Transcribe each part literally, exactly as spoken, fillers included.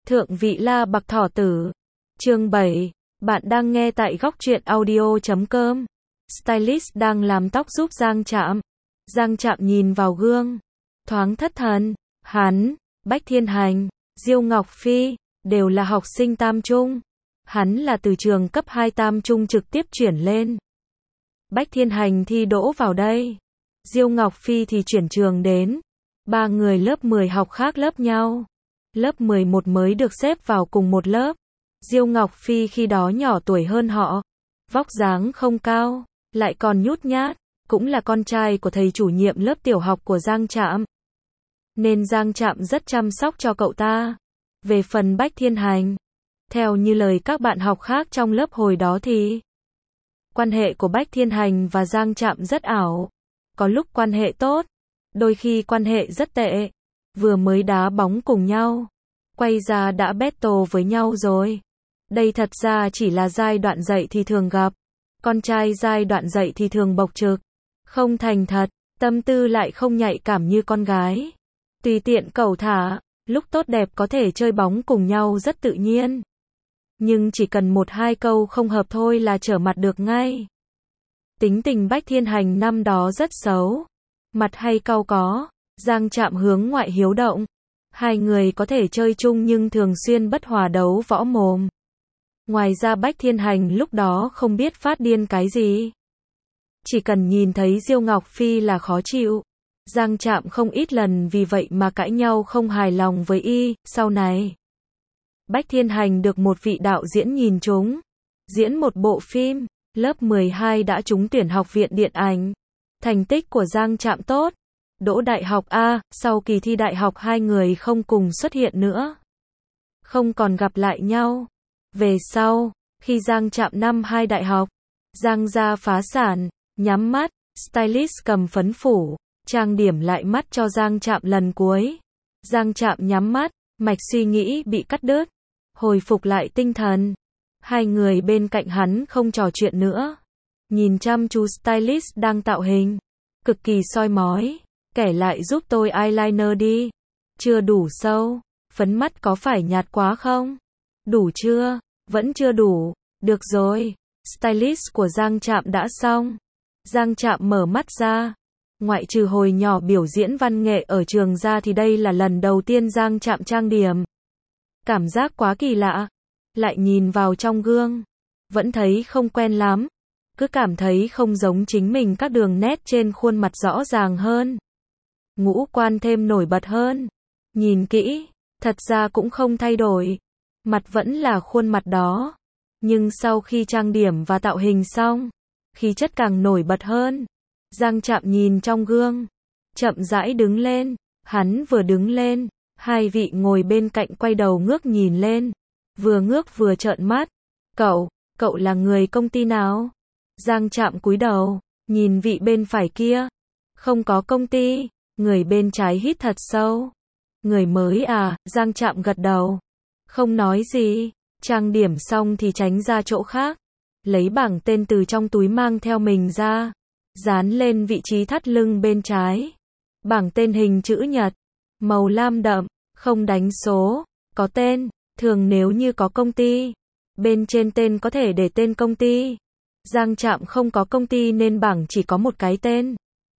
Thượng vị La Bạc Thỏ Tử. Chương bảy. Bạn đang nghe tại góc truyện audio chấm com. Stylist đang làm tóc giúp Giang Trạm. Giang Trạm nhìn vào gương, thoáng thất thần. Hắn, Bách Thiên Hành, Diêu Ngọc Phi đều là học sinh tam trung. Hắn là từ trường cấp hai tam trung trực tiếp chuyển lên. Bách Thiên Hành thi đỗ vào đây. Diêu Ngọc Phi thì chuyển trường đến. Ba người lớp mười học khác lớp nhau. Lớp mười một mới được xếp vào cùng một lớp. Diêu Ngọc Phi khi đó nhỏ tuổi hơn họ. Vóc dáng không cao, lại còn nhút nhát, cũng là con trai của thầy chủ nhiệm lớp tiểu học của Giang Trạm. Nên Giang Trạm rất chăm sóc cho cậu ta. Về phần Bách Thiên Hành, theo như lời các bạn học khác trong lớp hồi đó thì quan hệ của Bách Thiên Hành và Giang Trạm rất ảo. Có lúc quan hệ tốt, đôi khi quan hệ rất tệ. Vừa mới đá bóng cùng nhau, quay ra đã battle với nhau rồi. Đây thật ra chỉ là giai đoạn dậy thì thường gặp. Con trai giai đoạn dậy thì thường bộc trực, không thành thật, tâm tư lại không nhạy cảm như con gái. Tùy tiện cẩu thả, lúc tốt đẹp có thể chơi bóng cùng nhau rất tự nhiên. Nhưng chỉ cần một hai câu không hợp thôi là trở mặt được ngay. Tính tình Bách Thiên Hành năm đó rất xấu. Mặt hay cau có. Giang Trạm hướng ngoại hiếu động. Hai người có thể chơi chung nhưng thường xuyên bất hòa đấu võ mồm. Ngoài ra Bách Thiên Hành lúc đó không biết phát điên cái gì. Chỉ cần nhìn thấy Diêu Ngọc Phi là khó chịu. Giang Trạm không ít lần vì vậy mà cãi nhau không hài lòng với y. Sau này, Bách Thiên Hành được một vị đạo diễn nhìn trúng. Diễn một bộ phim, lớp mười hai đã trúng tuyển học viện điện ảnh. Thành tích của Giang Trạm tốt. Đỗ đại học A, sau kỳ thi đại học hai người không cùng xuất hiện nữa. Không còn gặp lại nhau. Về sau, khi Giang Trạm năm hai đại học, Giang gia phá sản, nhắm mắt, stylist cầm phấn phủ, trang điểm lại mắt cho Giang Trạm lần cuối. Giang Trạm nhắm mắt, mạch suy nghĩ bị cắt đứt, hồi phục lại tinh thần. Hai người bên cạnh hắn không trò chuyện nữa. Nhìn chăm chú stylist đang tạo hình, cực kỳ soi mói. Kẻ lại giúp tôi eyeliner đi. Chưa đủ sâu. Phấn mắt có phải nhạt quá không? Đủ chưa? Vẫn chưa đủ. Được rồi. Stylist của Giang Trạm đã xong. Giang Trạm mở mắt ra. Ngoại trừ hồi nhỏ biểu diễn văn nghệ ở trường ra thì đây là lần đầu tiên Giang Trạm trang điểm. Cảm giác quá kỳ lạ. Lại nhìn vào trong gương. Vẫn thấy không quen lắm. Cứ cảm thấy không giống chính mình, các đường nét trên khuôn mặt rõ ràng hơn. Ngũ quan thêm nổi bật hơn. Nhìn kỹ, thật ra cũng không thay đổi. Mặt vẫn là khuôn mặt đó. Nhưng sau khi trang điểm và tạo hình xong, khí chất càng nổi bật hơn. Giang Trạm nhìn trong gương, chậm rãi đứng lên. Hắn vừa đứng lên, hai vị ngồi bên cạnh quay đầu ngước nhìn lên. Vừa ngước vừa trợn mắt. Cậu, cậu là người công ty nào? Giang Trạm cúi đầu, nhìn vị bên phải kia. Không có công ty. Người bên trái hít thật sâu. Người mới à? Giang Trạm gật đầu. Không nói gì. Trang điểm xong thì tránh ra chỗ khác. Lấy bảng tên từ trong túi mang theo mình ra. Dán lên vị trí thắt lưng bên trái. Bảng tên hình chữ nhật. Màu lam đậm. Không đánh số. Có tên. Thường nếu như có công ty, bên trên tên có thể để tên công ty. Giang Trạm không có công ty nên bảng chỉ có một cái tên.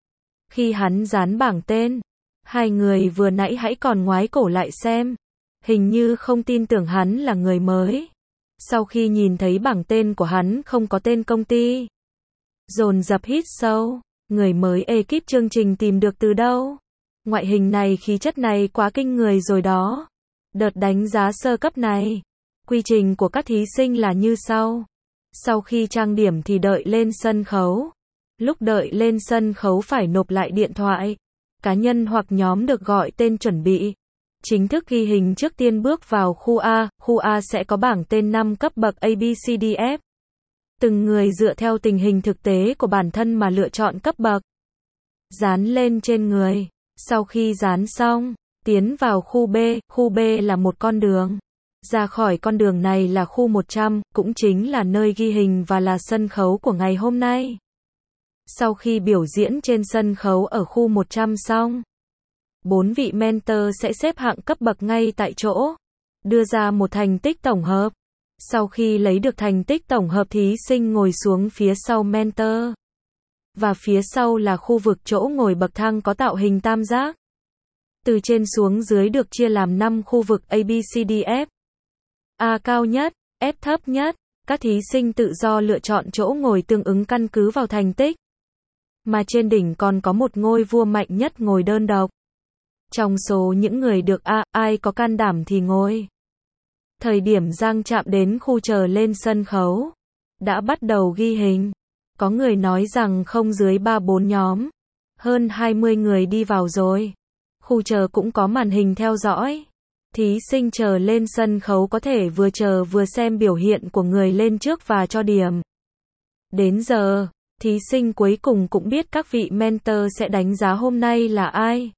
Khi hắn dán bảng tên, hai người vừa nãy hãy còn ngoái cổ lại xem. Hình như không tin tưởng hắn là người mới. Sau khi nhìn thấy bảng tên của hắn không có tên công ty, dồn dập hít sâu. Người mới ekip chương trình tìm được từ đâu? Ngoại hình này, khí chất này quá kinh người rồi đó. Đợt đánh giá sơ cấp này, quy trình của các thí sinh là như sau. Sau khi trang điểm thì đợi lên sân khấu. Lúc đợi lên sân khấu phải nộp lại điện thoại cá nhân hoặc nhóm được gọi tên chuẩn bị. Chính thức ghi hình trước tiên bước vào khu A. Khu A sẽ có bảng tên năm cấp bậc A B C D F. Từng người dựa theo tình hình thực tế của bản thân mà lựa chọn cấp bậc. Dán lên trên người. Sau khi dán xong, tiến vào khu B. Khu B là một con đường. Ra khỏi con đường này là khu một trăm, cũng chính là nơi ghi hình và là sân khấu của ngày hôm nay. Sau khi biểu diễn trên sân khấu ở khu một trăm xong, bốn vị mentor sẽ xếp hạng cấp bậc ngay tại chỗ. đưa ra một thành tích tổng hợp. Sau khi lấy được thành tích tổng hợp, thí sinh ngồi xuống phía sau mentor. Và phía sau là khu vực chỗ ngồi bậc thang có tạo hình tam giác. Từ trên xuống dưới được chia làm năm khu vực A, B, C, D, F. A cao nhất, F thấp nhất. Các thí sinh tự do lựa chọn chỗ ngồi tương ứng căn cứ vào thành tích. Mà trên đỉnh còn có một ngôi vua mạnh nhất ngồi đơn độc. Trong số những người được A, ai có can đảm thì ngồi. Thời điểm Giang Trạm đến khu chờ lên sân khấu, đã bắt đầu ghi hình. Có người nói rằng không dưới ba bốn nhóm. Hơn hai mươi người đi vào rồi. Khu chờ cũng có màn hình theo dõi. Thí sinh chờ lên sân khấu có thể vừa chờ vừa xem biểu hiện của người lên trước và cho điểm. Đến giờ, thí sinh cuối cùng cũng biết các vị mentor sẽ đánh giá hôm nay là ai.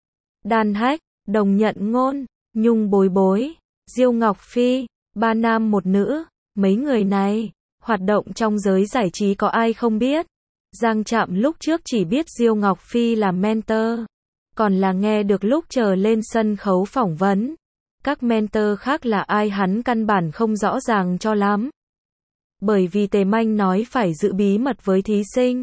Đan Hách, Đồng Nhận Ngôn, Nhung Bối Bối, Diêu Ngọc Phi, ba nam một nữ. Mấy người này, hoạt động trong giới giải trí có ai không biết. Giang Trạm lúc trước chỉ biết Diêu Ngọc Phi là mentor. Còn là nghe được lúc chờ lên sân khấu phỏng vấn. Các mentor khác là ai hắn căn bản không rõ ràng cho lắm. Bởi vì Tề Manh nói phải giữ bí mật với thí sinh.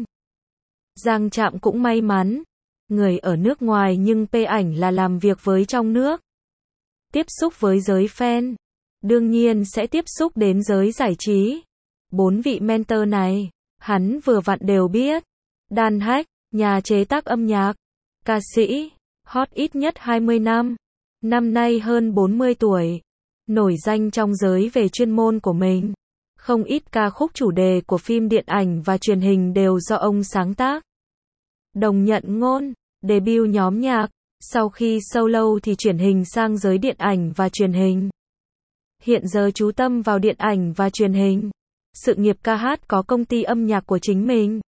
Giang Trạm cũng may mắn. Người ở nước ngoài nhưng P ảnh là làm việc với trong nước. Tiếp xúc với giới fan. Đương nhiên sẽ tiếp xúc đến giới giải trí. Bốn vị mentor này, hắn vừa vặn đều biết. Đan Hách, nhà chế tác âm nhạc. Ca sĩ, hot ít nhất hai mươi năm. Năm nay hơn bốn mươi tuổi. Nổi danh trong giới về chuyên môn của mình. Không ít ca khúc chủ đề của phim điện ảnh và truyền hình đều do ông sáng tác. Đồng Nhận Ngôn, debut nhóm nhạc. Sau khi solo thì chuyển hình sang giới điện ảnh và truyền hình. Hiện giờ chú tâm vào điện ảnh và truyền hình. Sự nghiệp ca hát có công ty âm nhạc của chính mình.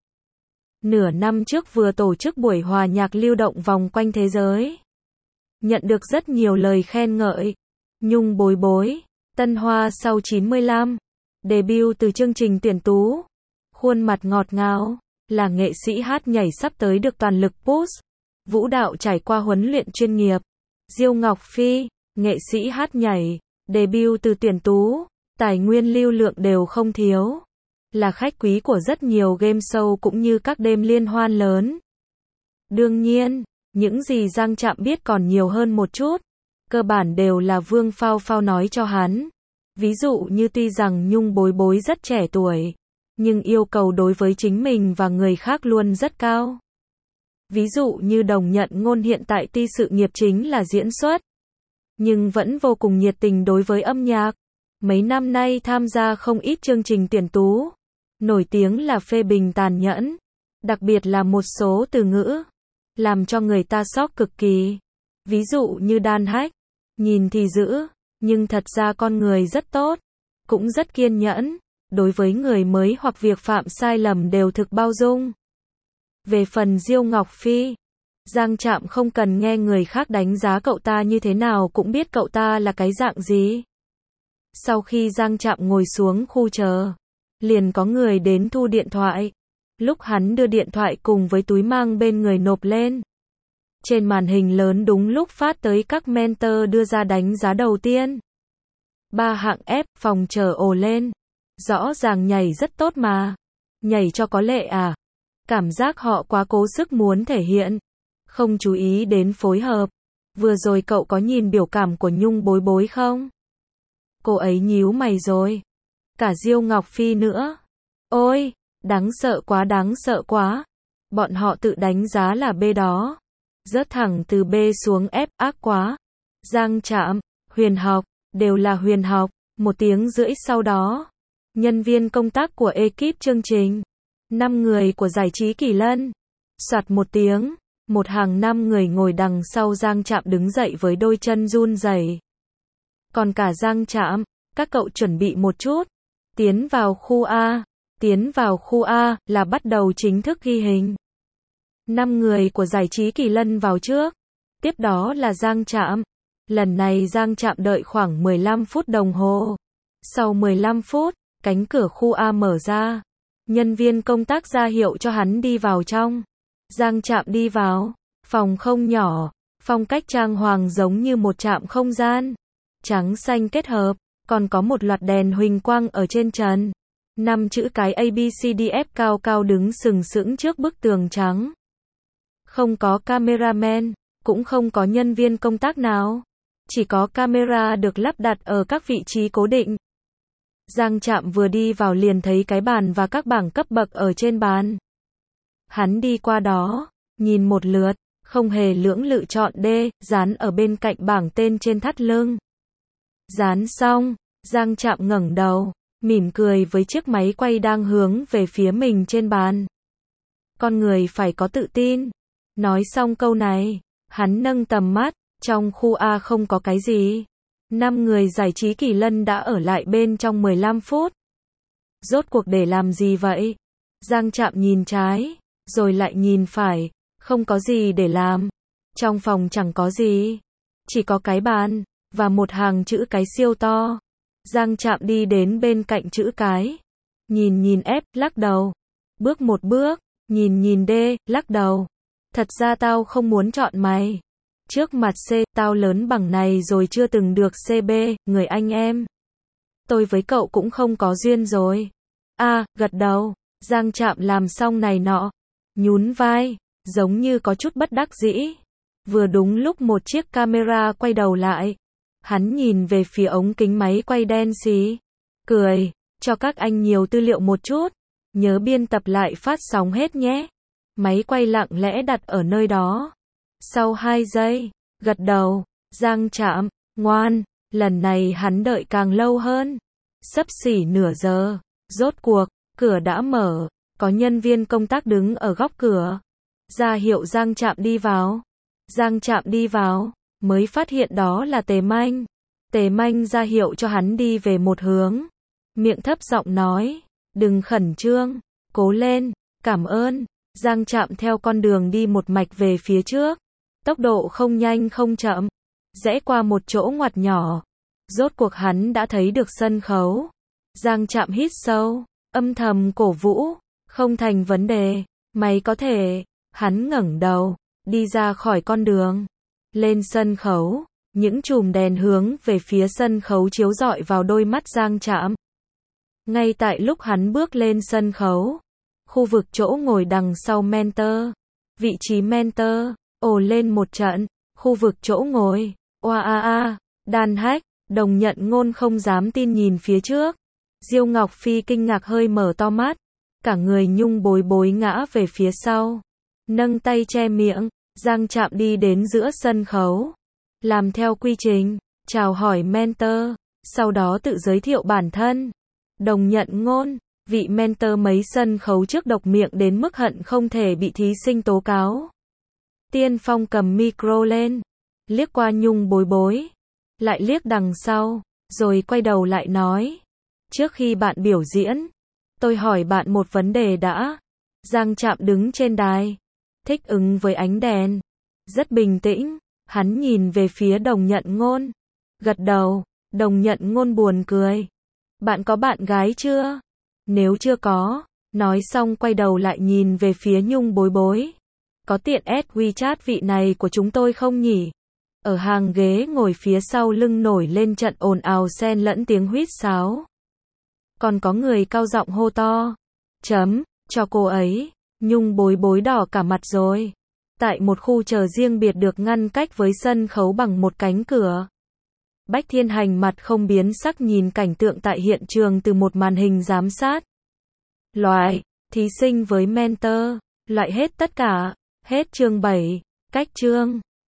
Nửa năm trước vừa tổ chức buổi hòa nhạc lưu động vòng quanh thế giới. Nhận được rất nhiều lời khen ngợi. Nhung Bối Bối, tân hoa sau chín mươi lăm. Debut từ chương trình tuyển tú. Khuôn mặt ngọt ngào. Là nghệ sĩ hát nhảy sắp tới được toàn lực push. Vũ đạo trải qua huấn luyện chuyên nghiệp. Diêu Ngọc Phi, nghệ sĩ hát nhảy. Debut từ tuyển tú. Tài nguyên lưu lượng đều không thiếu. Là khách quý của rất nhiều game show cũng như các đêm liên hoan lớn. Đương nhiên, những gì Giang Trạm biết còn nhiều hơn một chút. Cơ bản đều là Vương Phao Phao nói cho hắn. Ví dụ như tuy rằng Nhung Bối Bối rất trẻ tuổi, nhưng yêu cầu đối với chính mình và người khác luôn rất cao. Ví dụ như Đồng Nhận Ngôn hiện tại tuy sự nghiệp chính là diễn xuất, nhưng vẫn vô cùng nhiệt tình đối với âm nhạc. Mấy năm nay tham gia không ít chương trình tuyển tú. Nổi tiếng là phê bình tàn nhẫn. Đặc biệt là một số từ ngữ. Làm cho người ta sốc cực kỳ. Ví dụ như Đan Hách. Nhìn thì dữ. Nhưng thật ra con người rất tốt. Cũng rất kiên nhẫn. Đối với người mới hoặc việc phạm sai lầm đều thực bao dung. Về phần Diêu Ngọc Phi. Giang Trạm không cần nghe người khác đánh giá cậu ta như thế nào cũng biết cậu ta là cái dạng gì. Sau khi Giang Trạm ngồi xuống khu chờ, liền có người đến thu điện thoại. Lúc hắn đưa điện thoại cùng với túi mang bên người nộp lên. Trên màn hình lớn đúng lúc phát tới các mentor đưa ra đánh giá đầu tiên. Ba hạng F, phòng chờ ồ lên. Rõ ràng nhảy rất tốt mà. Nhảy cho có lệ à? Cảm giác họ quá cố sức muốn thể hiện. Không chú ý đến phối hợp. Vừa rồi cậu có nhìn biểu cảm của Nhung Bối Bối không? Cô ấy nhíu mày rồi. Cả Diêu Ngọc Phi nữa. Ôi, đáng sợ quá đáng sợ quá. Bọn họ tự đánh giá là B đó. Rớt thẳng từ B xuống F, ác quá. Giang Trạm, Huyền Học, đều là Huyền Học. Một tiếng rưỡi sau đó. Nhân viên công tác của ekip chương trình. Năm người của giải trí Kỳ Lân. Soạt một tiếng. Một hàng năm người ngồi đằng sau Giang Trạm đứng dậy với đôi chân run rẩy. Còn cả Giang Trạm, các cậu chuẩn bị một chút. Tiến vào khu A. Tiến vào khu A là bắt đầu chính thức ghi hình. Năm người của giải trí Kỳ Lân vào trước. Tiếp đó là Giang Trạm. Lần này Giang Trạm đợi khoảng mười lăm phút đồng hồ. Sau mười lăm phút, cánh cửa khu A mở ra. Nhân viên công tác ra hiệu cho hắn đi vào trong. Giang Trạm đi vào. Phòng không nhỏ. Phong cách trang hoàng giống như một trạm không gian. trắng xanh kết hợp, còn có một loạt đèn huỳnh quang ở trên trần. Năm chữ cái A B C D F cao cao đứng sừng sững trước bức tường trắng. Không có cameraman, cũng không có nhân viên công tác nào. Chỉ có camera được lắp đặt ở các vị trí cố định. Giang Trạm vừa đi vào liền thấy cái bàn và các bảng cấp bậc ở trên bàn. Hắn đi qua đó, nhìn một lượt, không hề lưỡng lự chọn D, dán ở bên cạnh bảng tên trên thắt lưng. Dán xong, Giang Trạm ngẩng đầu, mỉm cười với chiếc máy quay đang hướng về phía mình trên bàn. Con người phải có tự tin. Nói xong câu này, hắn nâng tầm mắt, trong khu A không có cái gì. Năm người giải trí Kỳ Lân đã ở lại bên trong mười lăm phút. Rốt cuộc để làm gì vậy? Giang Trạm nhìn trái, rồi lại nhìn phải, không có gì để làm. Trong phòng chẳng có gì, chỉ có cái bàn, và một hàng chữ cái siêu to. Giang Trạm đi đến bên cạnh chữ cái. Nhìn nhìn F, lắc đầu. Bước một bước, nhìn nhìn D, lắc đầu. Thật ra tao không muốn chọn mày. Trước mặt C, tao lớn bằng này rồi chưa từng được C B, người anh em. Tôi với cậu cũng không có duyên rồi. A, gật đầu. Giang Trạm làm xong này nọ. Nhún vai, giống như có chút bất đắc dĩ. Vừa đúng lúc một chiếc camera quay đầu lại. Hắn nhìn về phía ống kính máy quay đen xì. Cười, cho các anh nhiều tư liệu một chút. Nhớ biên tập lại phát sóng hết nhé. Máy quay lặng lẽ đặt ở nơi đó. Sau hai giây, gật đầu, Giang Trạm, ngoan, lần này hắn đợi càng lâu hơn. Xấp xỉ nửa giờ, rốt cuộc, cửa đã mở, có nhân viên công tác đứng ở góc cửa. Ra hiệu Giang Trạm đi vào. Giang Trạm đi vào, mới phát hiện đó là Tề Manh. Tề Manh ra hiệu cho hắn đi về một hướng. Miệng thấp giọng nói, đừng khẩn trương, cố lên, cảm ơn. Giang Trạm theo con đường đi một mạch về phía trước. Tốc độ không nhanh không chậm. Rẽ qua một chỗ ngoặt nhỏ. Rốt cuộc hắn đã thấy được sân khấu. Giang Trạm hít sâu, âm thầm cổ vũ. Không thành vấn đề, mày có thể. Hắn ngẩng đầu, đi ra khỏi con đường. Lên sân khấu, những chùm đèn hướng về phía sân khấu chiếu rọi vào đôi mắt Giang Trạm. Ngay tại lúc hắn bước lên sân khấu, khu vực chỗ ngồi đằng sau mentor, vị trí mentor, ồ lên một trận, khu vực chỗ ngồi, oa a a, đan hách, Đồng Nhận Ngôn không dám tin nhìn phía trước. Diêu Ngọc Phi kinh ngạc hơi mở to mắt, cả người nhung bối bối ngã về phía sau, nâng tay che miệng. Giang Trạm đi đến giữa sân khấu, làm theo quy trình, chào hỏi mentor, sau đó tự giới thiệu bản thân. Đồng Nhận Ngôn, vị mentor mấy sân khấu trước độc miệng đến mức hận không thể bị thí sinh tố cáo. Tiên Phong cầm micro lên, liếc qua nhung bối bối, lại liếc đằng sau, rồi quay đầu lại nói, trước khi bạn biểu diễn, tôi hỏi bạn một vấn đề đã. Giang Trạm đứng trên đài, thích ứng với ánh đèn, rất bình tĩnh, hắn nhìn về phía Đồng Nhận Ngôn, gật đầu. Đồng Nhận Ngôn buồn cười, bạn có bạn gái chưa? Nếu chưa có, nói xong quay đầu lại nhìn về phía nhung bối bối, có tiện add WeChat vị này của chúng tôi không nhỉ? Ở hàng ghế ngồi phía sau lưng nổi lên trận ồn ào xen lẫn tiếng huýt sáo. Còn có người cao giọng hô to, chấm, cho cô ấy. Nhung bối bối đỏ cả mặt rồi. Tại một khu chờ riêng biệt được ngăn cách với sân khấu bằng một cánh cửa. Bách Thiên Hành mặt không biến sắc nhìn cảnh tượng tại hiện trường từ một màn hình giám sát. Loại, thí sinh với mentor, loại hết tất cả, hết chương bảy, cách chương.